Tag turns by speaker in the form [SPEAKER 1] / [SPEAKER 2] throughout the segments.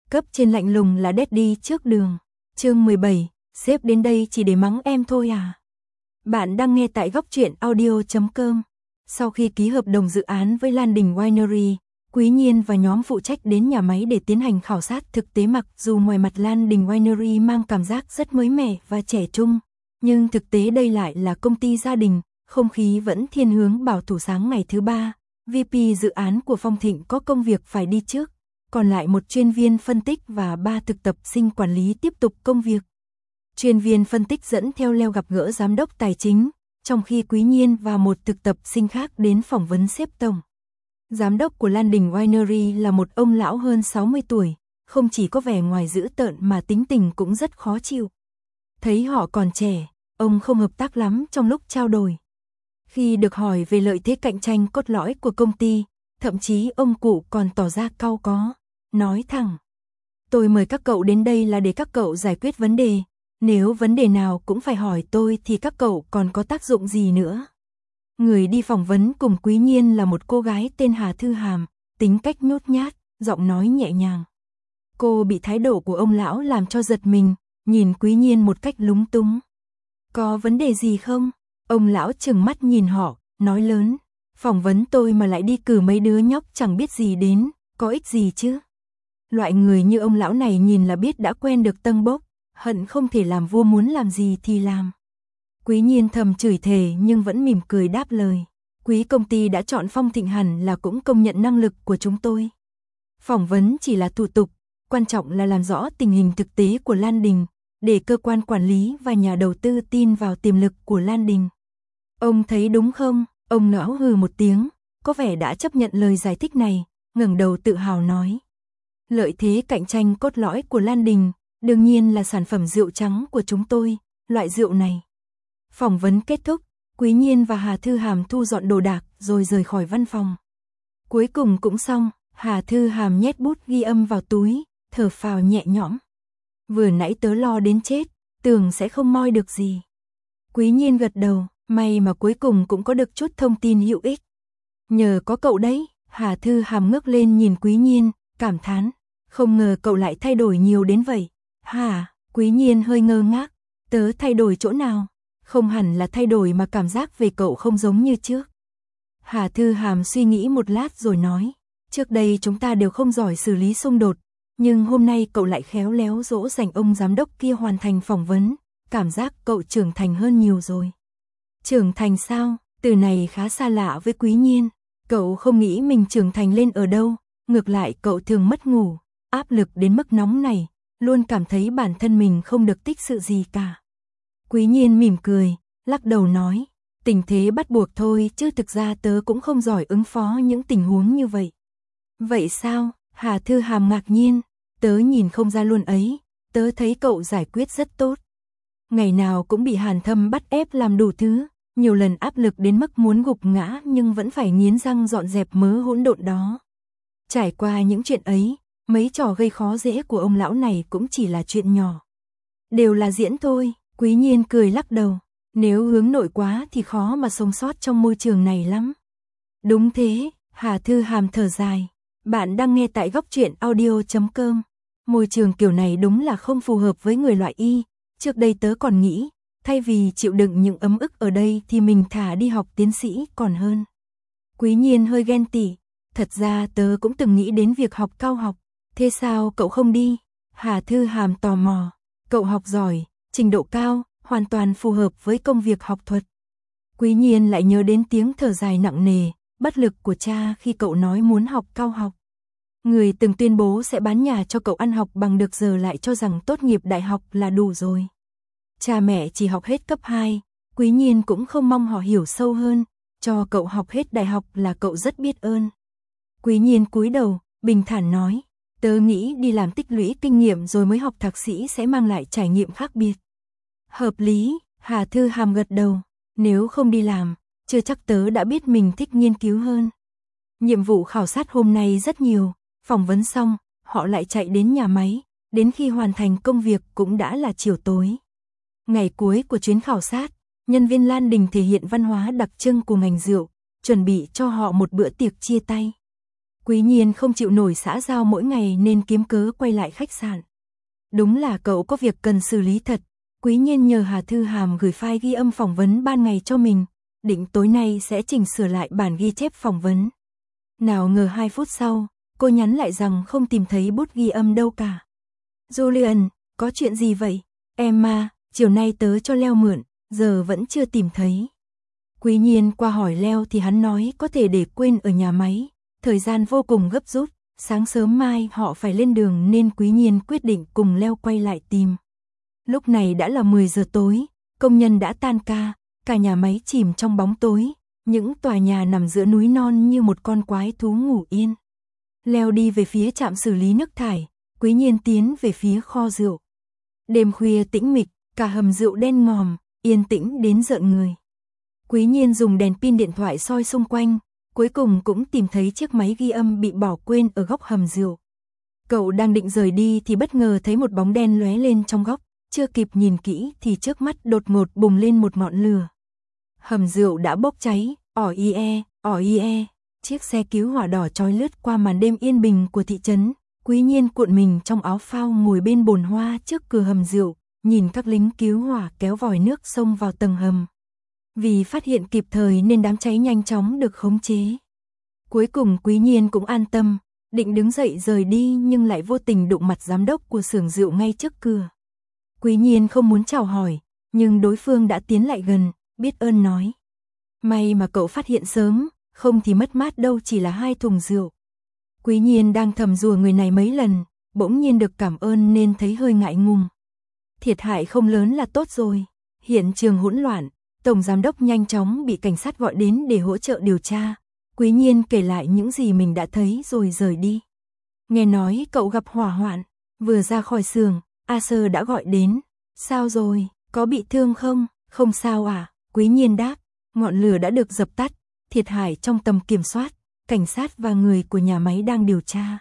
[SPEAKER 1] Cấp trên lạnh lùng là đét đi trước đường. Chương 17, sếp đến đây chỉ để mắng em thôi à? Bạn đang nghe tại góc truyện audio.com. Sau khi ký hợp đồng dự án với Lan Đình Winery, Quý Nhiên và nhóm phụ trách đến nhà máy để tiến hành khảo sát thực tế. Mặc dù ngoài mặt Lan Đình Winery mang cảm giác rất mới mẻ và trẻ trung, nhưng thực tế đây lại là công ty gia đình, không khí vẫn thiên hướng bảo thủ. Sáng ngày thứ ba, VP dự án của Phong Thịnh có công việc phải đi trước, còn lại một chuyên viên phân tích và 3 thực tập sinh quản lý tiếp tục công việc. Chuyên viên phân tích dẫn theo Leo gặp gỡ giám đốc tài chính, trong khi Quý Nhiên và một thực tập sinh khác đến phỏng vấn sếp tổng. Giám đốc của Lan Đình Winery là một ông lão hơn 60 tuổi, không chỉ có vẻ ngoài dữ tợn mà tính tình cũng rất khó chịu. Thấy họ còn trẻ, ông không hợp tác lắm trong lúc trao đổi. Khi được hỏi về lợi thế cạnh tranh cốt lõi của công ty, thậm chí ông cụ còn tỏ ra cau có, nói thẳng: "Tôi mời các cậu đến đây là để các cậu giải quyết vấn đề, nếu vấn đề nào cũng phải hỏi tôi thì các cậu còn có tác dụng gì nữa." Người đi phỏng vấn cùng Quý Nhiên là một cô gái tên Hà Thư Hàm, tính cách nhút nhát, giọng nói nhẹ nhàng. Cô bị thái độ của ông lão làm cho giật mình, nhìn Quý Nhiên một cách lúng túng. "Có vấn đề gì không?" Ông lão trừng mắt nhìn họ, nói lớn: "Phỏng vấn tôi mà lại đi cử mấy đứa nhóc chẳng biết gì đến, có ích gì chứ?" Loại người như ông lão này nhìn là biết đã quen được tâng bốc, hận không thể làm vua muốn làm gì thì làm. Quý Nhiên thầm chửi thề nhưng vẫn mỉm cười đáp lời: "Quý công ty đã chọn Phong Thịnh hẳn là cũng công nhận năng lực của chúng tôi. Phỏng vấn chỉ là thủ tục, quan trọng là làm rõ tình hình thực tế của Lan Đình, để cơ quan quản lý và nhà đầu tư tin vào tiềm lực của Lan Đình. Ông thấy đúng không?" Ông lão hừ một tiếng, có vẻ đã chấp nhận lời giải thích này, ngẩng đầu tự hào nói: "Lợi thế cạnh tranh cốt lõi của Lan Đình, đương nhiên là sản phẩm rượu trắng của chúng tôi, loại rượu này." Phỏng vấn kết thúc, Quý Nhiên và Hà Thư Hàm thu dọn đồ đạc rồi rời khỏi văn phòng. Cuối cùng cũng xong, Hà Thư Hàm nhét bút ghi âm vào túi, thở phào nhẹ nhõm. "Vừa nãy tớ lo đến chết, tưởng sẽ không moi được gì." Quý Nhiên gật đầu, may mà cuối cùng cũng có được chút thông tin hữu ích. "Nhờ có cậu đấy." Hà Thư Hàm ngước lên nhìn Quý Nhiên, cảm thán: "Không ngờ cậu lại thay đổi nhiều đến vậy." "Hả?" Quý Nhiên hơi ngơ ngác: "Tớ thay đổi chỗ nào?" "Không hẳn là thay đổi mà cảm giác về cậu không giống như trước." Hà Thư Hàm suy nghĩ một lát rồi nói: "Trước đây chúng ta đều không giỏi xử lý xung đột, nhưng hôm nay cậu lại khéo léo dỗ dành ông giám đốc kia hoàn thành phỏng vấn, cảm giác cậu trưởng thành hơn nhiều rồi." "Trưởng thành sao?" Từ này khá xa lạ với Quý Nhiên. Cậu không nghĩ mình trưởng thành lên ở đâu, ngược lại cậu thường mất ngủ, áp lực đến mức nóng này, luôn cảm thấy bản thân mình không được tích sự gì cả. Quý Nhiên mỉm cười, lắc đầu nói: "Tình thế bắt buộc thôi chứ thực ra tớ cũng không giỏi ứng phó những tình huống như vậy." "Vậy sao?" Hà Thư Hàm ngạc nhiên: "Tớ nhìn không ra luôn ấy, tớ thấy cậu giải quyết rất tốt. Ngày nào cũng bị Hàn Thâm bắt ép làm đủ thứ, nhiều lần áp lực đến mức muốn gục ngã nhưng vẫn phải nghiến răng dọn dẹp mớ hỗn độn đó." Trải qua những chuyện ấy, mấy trò gây khó dễ của ông lão này cũng chỉ là chuyện nhỏ. Đều là diễn thôi. Quý Nhiên cười lắc đầu: "Nếu hướng nội quá thì khó mà sống sót trong môi trường này lắm." "Đúng thế." Hà Thư Hàm thở dài: "Bạn đang nghe tại góc truyện audio.com. Môi trường kiểu này đúng là không phù hợp với người loại Y. Trước đây tớ còn nghĩ, thay vì chịu đựng những ấm ức ở đây thì mình thả đi học tiến sĩ còn hơn." Quý Nhiên hơi ghen tị: "Thật ra tớ cũng từng nghĩ đến việc học cao học. Thế sao cậu không đi?" Hà Thư Hàm tò mò: "Cậu học giỏi, trình độ cao, hoàn toàn phù hợp với công việc học thuật." Quý Nhiên lại nhớ đến tiếng thở dài nặng nề, bất lực của cha khi cậu nói muốn học cao học. Người từng tuyên bố sẽ bán nhà cho cậu ăn học bằng được giờ lại cho rằng tốt nghiệp đại học là đủ rồi. Cha mẹ chỉ học hết cấp 2, Quý Nhiên cũng không mong họ hiểu sâu hơn, cho cậu học hết đại học là cậu rất biết ơn. Quý Nhiên cúi đầu, bình thản nói: "Tớ nghĩ đi làm tích lũy kinh nghiệm rồi mới học thạc sĩ sẽ mang lại trải nghiệm khác biệt." "Hợp lý." Hà Thư Hàm gật đầu: "Nếu không đi làm, chưa chắc tớ đã biết mình thích nghiên cứu hơn." Nhiệm vụ khảo sát hôm nay rất nhiều, phỏng vấn xong, họ lại chạy đến nhà máy, đến khi hoàn thành công việc cũng đã là chiều tối. Ngày cuối của chuyến khảo sát, nhân viên Lan Đình thể hiện văn hóa đặc trưng của ngành rượu, chuẩn bị cho họ một bữa tiệc chia tay. Quý Nhiên không chịu nổi xã giao mỗi ngày nên kiếm cớ quay lại khách sạn. Đúng là cậu có việc cần xử lý thật. Quý Nhiên nhờ Hà Thư Hàm gửi file ghi âm phỏng vấn ban ngày cho mình, định tối nay sẽ chỉnh sửa lại bản ghi chép phỏng vấn. Nào ngờ 2 phút sau, cô nhắn lại rằng không tìm thấy bút ghi âm đâu cả. Julian, có chuyện gì vậy? Emma, chiều nay tớ cho Leo mượn, giờ vẫn chưa tìm thấy. Quý Nhiên qua hỏi Leo thì hắn nói có thể để quên ở nhà máy, thời gian vô cùng gấp rút, sáng sớm mai họ phải lên đường nên Quý Nhiên quyết định cùng Leo quay lại tìm. Lúc này đã là 10 giờ tối, công nhân đã tan ca, cả nhà máy chìm trong bóng tối, những tòa nhà nằm giữa núi non như một con quái thú ngủ yên. Leo đi về phía trạm xử lý nước thải, Quý Nhiên tiến về phía kho rượu. Đêm khuya tĩnh mịch, cả hầm rượu đen ngòm, yên tĩnh đến rợn người. Quý Nhiên dùng đèn pin điện thoại soi xung quanh, cuối cùng cũng tìm thấy chiếc máy ghi âm bị bỏ quên ở góc hầm rượu. Cậu đang định rời đi thì bất ngờ thấy một bóng đen lóe lên trong góc, chưa kịp nhìn kỹ thì trước mắt đột ngột bùng lên một ngọn lửa. Hầm rượu đã bốc cháy, ỏi ie, chiếc xe cứu hỏa đỏ chói lướt qua màn đêm yên bình của thị trấn. Quý Nhiên cuộn mình trong áo phao ngồi bên bồn hoa trước cửa hầm rượu, nhìn các lính cứu hỏa kéo vòi nước xông vào tầng hầm. Vì phát hiện kịp thời nên đám cháy nhanh chóng được khống chế. Cuối cùng Quý Nhiên cũng an tâm, định đứng dậy rời đi nhưng lại vô tình đụng mặt giám đốc của xưởng rượu ngay trước cửa. Quý Nhiên không muốn chào hỏi, nhưng đối phương đã tiến lại gần, biết ơn nói. May mà cậu phát hiện sớm, không thì mất mát đâu chỉ là 2 thùng rượu. Quý Nhiên đang thầm rủa người này mấy lần, bỗng nhiên được cảm ơn nên thấy hơi ngại ngùng. Thiệt hại không lớn là tốt rồi. Hiện trường hỗn loạn, tổng giám đốc nhanh chóng bị cảnh sát gọi đến để hỗ trợ điều tra. Quý Nhiên kể lại những gì mình đã thấy rồi rời đi. Nghe nói cậu gặp hỏa hoạn, vừa ra khỏi xưởng, Acer đã gọi đến. Sao rồi, có bị thương không? Không sao à? Quý Nhiên đáp, ngọn lửa đã được dập tắt, thiệt hại trong tầm kiểm soát, cảnh sát và người của nhà máy đang điều tra.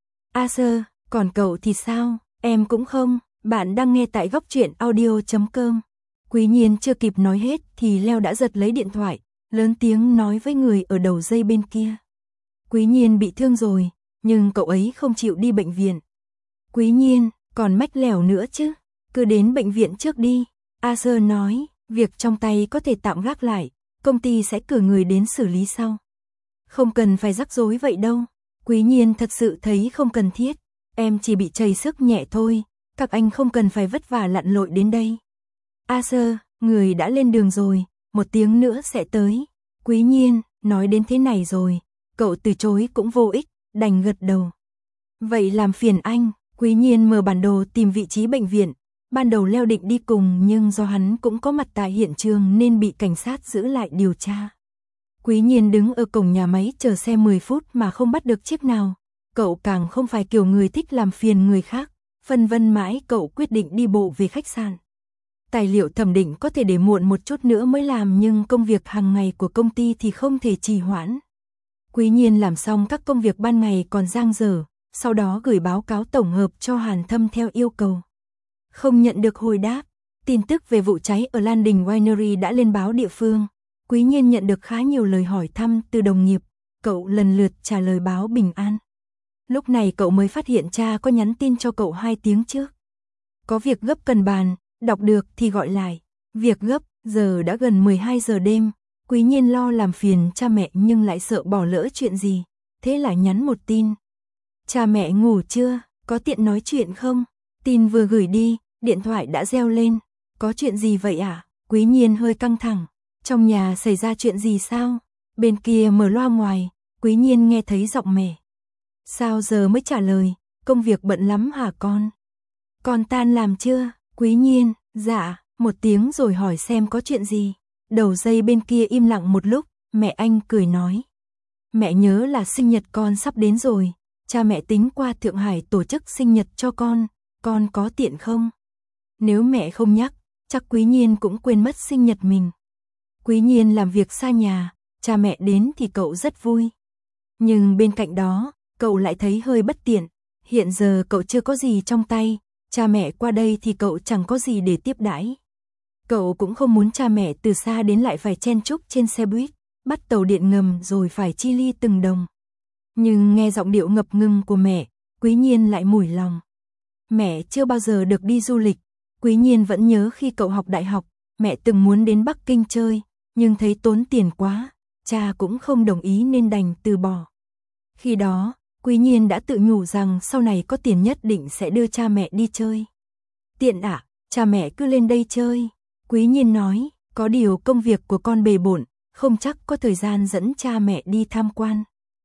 [SPEAKER 1] Acer, còn cậu thì sao? Em cũng không, bạn đang nghe tại góc truyện audio.com. Quý Nhiên chưa kịp nói hết thì Leo đã giật lấy điện thoại, lớn tiếng nói với người ở đầu dây bên kia. Quý Nhiên bị thương rồi, nhưng cậu ấy không chịu đi bệnh viện. Quý Nhiên, còn mách lẻo nữa chứ, cứ đến bệnh viện trước đi. Acer nói, việc trong tay có thể tạm gác lại, công ty sẽ cử người đến xử lý sau. Không cần phải rắc rối vậy đâu. Quý Nhiên thật sự thấy không cần thiết, em chỉ bị trầy sức nhẹ thôi, các anh không cần phải vất vả lặn lội đến đây. Acer, người đã lên đường rồi, 1 tiếng nữa sẽ tới. Quý Nhiên, nói đến thế này rồi, cậu từ chối cũng vô ích, đành gật đầu. Vậy làm phiền anh. Quý Nhiên mở bản đồ tìm vị trí bệnh viện. Ban đầu Leo định đi cùng nhưng do hắn cũng có mặt tại hiện trường nên bị cảnh sát giữ lại điều tra. Quý Nhiên đứng ở cổng nhà máy chờ xe 10 phút mà không bắt được chiếc nào. Cậu càng không phải kiểu người thích làm phiền người khác. Phân vân mãi cậu quyết định đi bộ về khách sạn. Tài liệu thẩm định có thể để muộn một chút nữa mới làm nhưng công việc hàng ngày của công ty thì không thể trì hoãn. Quý Nhiên làm xong các công việc ban ngày còn dang dở, sau đó gửi báo cáo tổng hợp cho Hàn Thâm theo yêu cầu. Không nhận được hồi đáp, tin tức về vụ cháy ở Lan Đình Winery đã lên báo địa phương. Quý Nhiên nhận được khá nhiều lời hỏi thăm từ đồng nghiệp, cậu lần lượt trả lời báo bình an. Lúc này cậu mới phát hiện cha có nhắn tin cho cậu 2 tiếng trước. Có việc gấp cần bàn, đọc được thì gọi lại. Việc gấp, giờ đã gần 12 giờ đêm. Quý Nhiên lo làm phiền cha mẹ nhưng lại sợ bỏ lỡ chuyện gì. Thế là nhắn một tin. Cha mẹ ngủ chưa, có tiện nói chuyện không? Tin vừa gửi đi, điện thoại đã reo lên. Có chuyện gì vậy ạ? Quý Nhiên hơi căng thẳng. Trong nhà xảy ra chuyện gì sao? Bên kia mở loa ngoài, Quý Nhiên nghe thấy giọng mẹ. Sao giờ mới trả lời, công việc bận lắm hả con? Con tan làm chưa? Quý Nhiên, dạ, 1 tiếng rồi hỏi xem có chuyện gì. Đầu dây bên kia im lặng một lúc, mẹ anh cười nói. Mẹ nhớ là sinh nhật con sắp đến rồi, cha mẹ tính qua Thượng Hải tổ chức sinh nhật cho con có tiện không? Nếu mẹ không nhắc, chắc Quý Nhiên cũng quên mất sinh nhật mình. Quý Nhiên làm việc xa nhà, cha mẹ đến thì cậu rất vui. Nhưng bên cạnh đó, cậu lại thấy hơi bất tiện. Hiện giờ cậu chưa có gì trong tay, cha mẹ qua đây thì cậu chẳng có gì để tiếp đãi. Cậu cũng không muốn cha mẹ từ xa đến lại phải chen chúc trên xe buýt, bắt tàu điện ngầm rồi phải chi ly từng đồng. Nhưng nghe giọng điệu ngập ngừng của mẹ, Quý Nhiên lại mủi lòng. Mẹ chưa bao giờ được đi du lịch, Quý Nhiên vẫn nhớ khi cậu học đại học, mẹ từng muốn đến Bắc Kinh chơi, nhưng thấy tốn tiền quá, cha cũng không đồng ý nên đành từ bỏ. Khi đó, Quý Nhiên đã tự nhủ rằng sau này có tiền nhất định sẽ đưa cha mẹ đi chơi. Tiện ạ, cha mẹ cứ lên đây chơi. Quý Nhiên nói, có điều công việc của con bề bộn, không chắc có thời gian dẫn cha mẹ đi tham quan.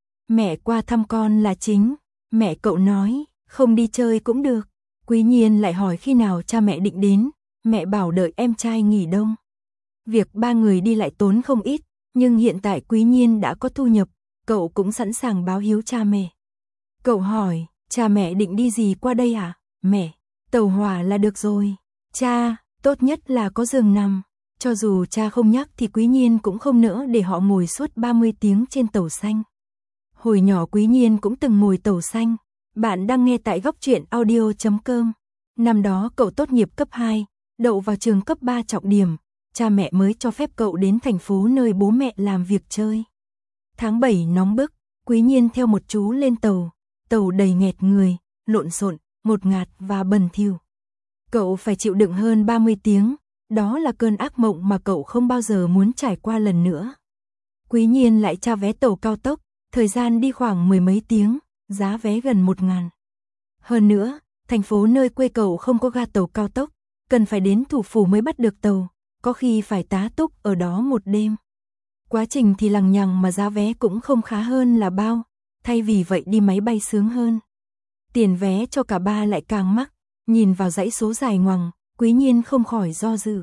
[SPEAKER 1] Mẹ qua thăm con là chính. Mẹ cậu nói, không đi chơi cũng được. Quý Nhiên lại hỏi khi nào cha mẹ định đến. Mẹ bảo đợi em trai nghỉ đông. Việc ba người đi lại tốn không ít, nhưng hiện tại Quý Nhiên đã có thu nhập, cậu cũng sẵn sàng báo hiếu cha mẹ. Cậu hỏi, cha mẹ định đi gì qua đây à? Mẹ, tàu hỏa là được rồi. Cha, tốt nhất là có giường nằm. Cho dù cha không nhắc thì Quý Nhiên cũng không nỡ để họ ngồi suốt 30 tiếng trên tàu xanh. Hồi nhỏ Quý Nhiên cũng từng ngồi tàu xanh. Bạn đang nghe tại góc truyện audio.com. Năm đó cậu tốt nghiệp cấp 2, đậu vào trường cấp 3 trọng điểm. Cha mẹ mới cho phép cậu đến thành phố nơi bố mẹ làm việc chơi. Tháng 7 nóng bức, Quý Nhiên theo một chú lên tàu. Tàu đầy nghẹt người, lộn xộn, ngột ngạt và bẩn thỉu. Cậu phải chịu đựng hơn 30 tiếng, đó là cơn ác mộng mà cậu không bao giờ muốn trải qua lần nữa. Quý Nhiên lại tra vé tàu cao tốc, thời gian đi khoảng 10 mấy tiếng, giá vé gần 1.000. Hơn nữa, thành phố nơi quê cậu không có ga tàu cao tốc, cần phải đến thủ phủ mới bắt được tàu, có khi phải tá túc ở đó một đêm. Quá trình thì lằng nhằng mà giá vé cũng không khá hơn là bao, thay vì vậy đi máy bay sướng hơn. Tiền vé cho cả ba lại càng mắc, nhìn vào dãy số dài ngoằng, Quý Nhiên không khỏi do dự.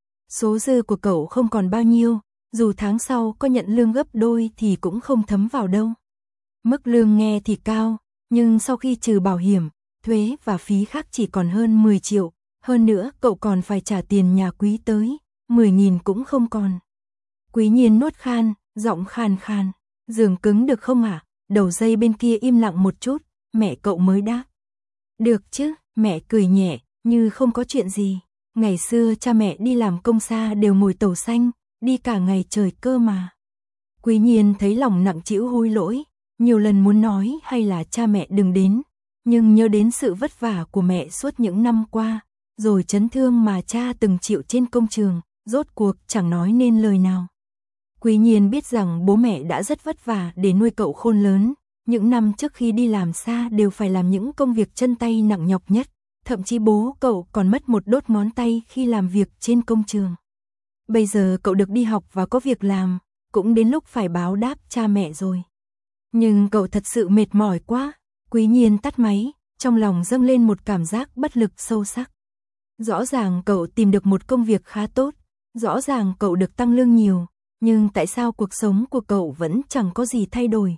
[SPEAKER 1] Số dư của cậu không còn bao nhiêu, dù tháng sau có nhận lương gấp đôi thì cũng không thấm vào đâu. Mức lương nghe thì cao, nhưng sau khi trừ bảo hiểm, thuế và phí khác chỉ còn hơn 10 triệu, hơn nữa cậu còn phải trả tiền nhà Quý tới, 10.000 cũng không còn. Quý Nhiên nuốt khan, giọng khàn khàn, giường cứng được không ạ? Đầu dây bên kia im lặng một chút, mẹ cậu mới đáp. Được chứ, mẹ cười nhẹ, như không có chuyện gì. Ngày xưa cha mẹ đi làm công xa đều ngồi tàu xanh, đi cả ngày trời cơ mà. Quý Nhiên thấy lòng nặng trĩu hối lỗi, nhiều lần muốn nói hay là cha mẹ đừng đến, nhưng nhớ đến sự vất vả của mẹ suốt những năm qua, rồi chấn thương mà cha từng chịu trên công trường, rốt cuộc chẳng nói nên lời nào. Quý Nhiên biết rằng bố mẹ đã rất vất vả để nuôi cậu khôn lớn, những năm trước khi đi làm xa đều phải làm những công việc chân tay nặng nhọc nhất, thậm chí bố cậu còn mất một đốt ngón tay khi làm việc trên công trường. Bây giờ cậu được đi học và có việc làm, cũng đến lúc phải báo đáp cha mẹ rồi. Nhưng cậu thật sự mệt mỏi quá. Quý Nhiên tắt máy, trong lòng dâng lên một cảm giác bất lực sâu sắc. Rõ ràng cậu tìm được một công việc khá tốt, rõ ràng cậu được tăng lương nhiều, nhưng tại sao cuộc sống của cậu vẫn chẳng có gì thay đổi?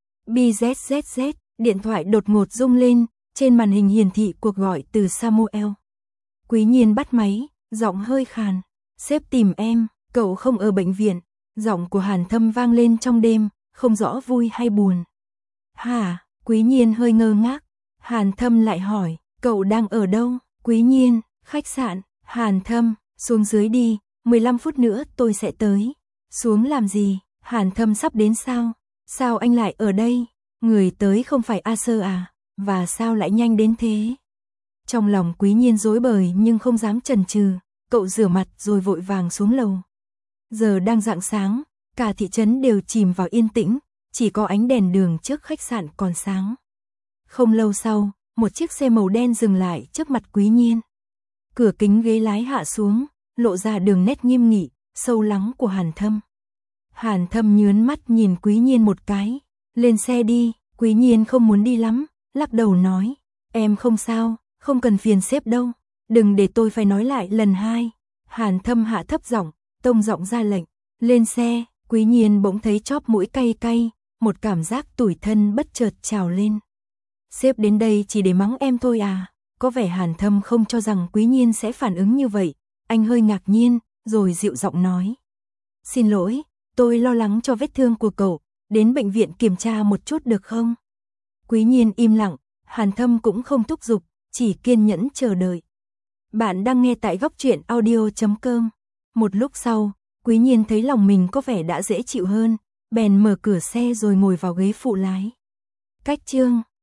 [SPEAKER 1] BZZZ, điện thoại đột ngột rung lên, trên màn hình hiển thị cuộc gọi từ Samuel. Quý Nhiên bắt máy, giọng hơi khàn. Sếp tìm em, cậu không ở bệnh viện. Giọng của Hàn Thâm vang lên trong đêm, không rõ vui hay buồn. Hả? Quý Nhiên hơi ngơ ngác. Hàn Thâm lại hỏi, cậu đang ở đâu? Quý Nhiên, khách sạn. Hàn Thâm, xuống dưới đi, 15 phút nữa tôi sẽ tới. Xuống làm gì? Hàn Thâm sắp đến sao? Sao anh lại ở đây? Người tới không phải A Sơ à? Và sao lại nhanh đến thế? Trong lòng Quý Nhiên rối bời nhưng không dám chần chừ, cậu rửa mặt rồi vội vàng xuống lầu. Giờ đang rạng sáng, cả thị trấn đều chìm vào yên tĩnh, chỉ có ánh đèn đường trước khách sạn còn sáng. Không lâu sau, một chiếc xe màu đen dừng lại trước mặt Quý Nhiên. Cửa kính ghế lái hạ xuống, lộ ra đường nét nghiêm nghị, sâu lắng của Hàn Thâm. Hàn Thâm nhớn mắt nhìn Quý Nhiên một cái, lên xe đi. Quý Nhiên không muốn đi lắm, lắc đầu nói, em không sao, không cần phiền sếp đâu, đừng để tôi phải nói lại lần hai. Hàn Thâm hạ thấp giọng, tông giọng ra lệnh, lên xe. Quý Nhiên bỗng thấy chóp mũi cay cay, một cảm giác tủi thân bất chợt trào lên. Sếp đến đây chỉ để mắng em thôi à? Có vẻ Hàn Thâm không cho rằng Quý Nhiên sẽ phản ứng như vậy, anh hơi ngạc nhiên, rồi dịu giọng nói. Xin lỗi, tôi lo lắng cho vết thương của cậu, đến bệnh viện kiểm tra một chút được không? Quý Nhiên im lặng, Hàn Thâm cũng không thúc giục, chỉ kiên nhẫn chờ đợi. Bạn đang nghe tại góc truyện audio.com. Một lúc sau, Quý Nhiên thấy lòng mình có vẻ đã dễ chịu hơn, bèn mở cửa xe rồi ngồi vào ghế phụ lái. Cách chương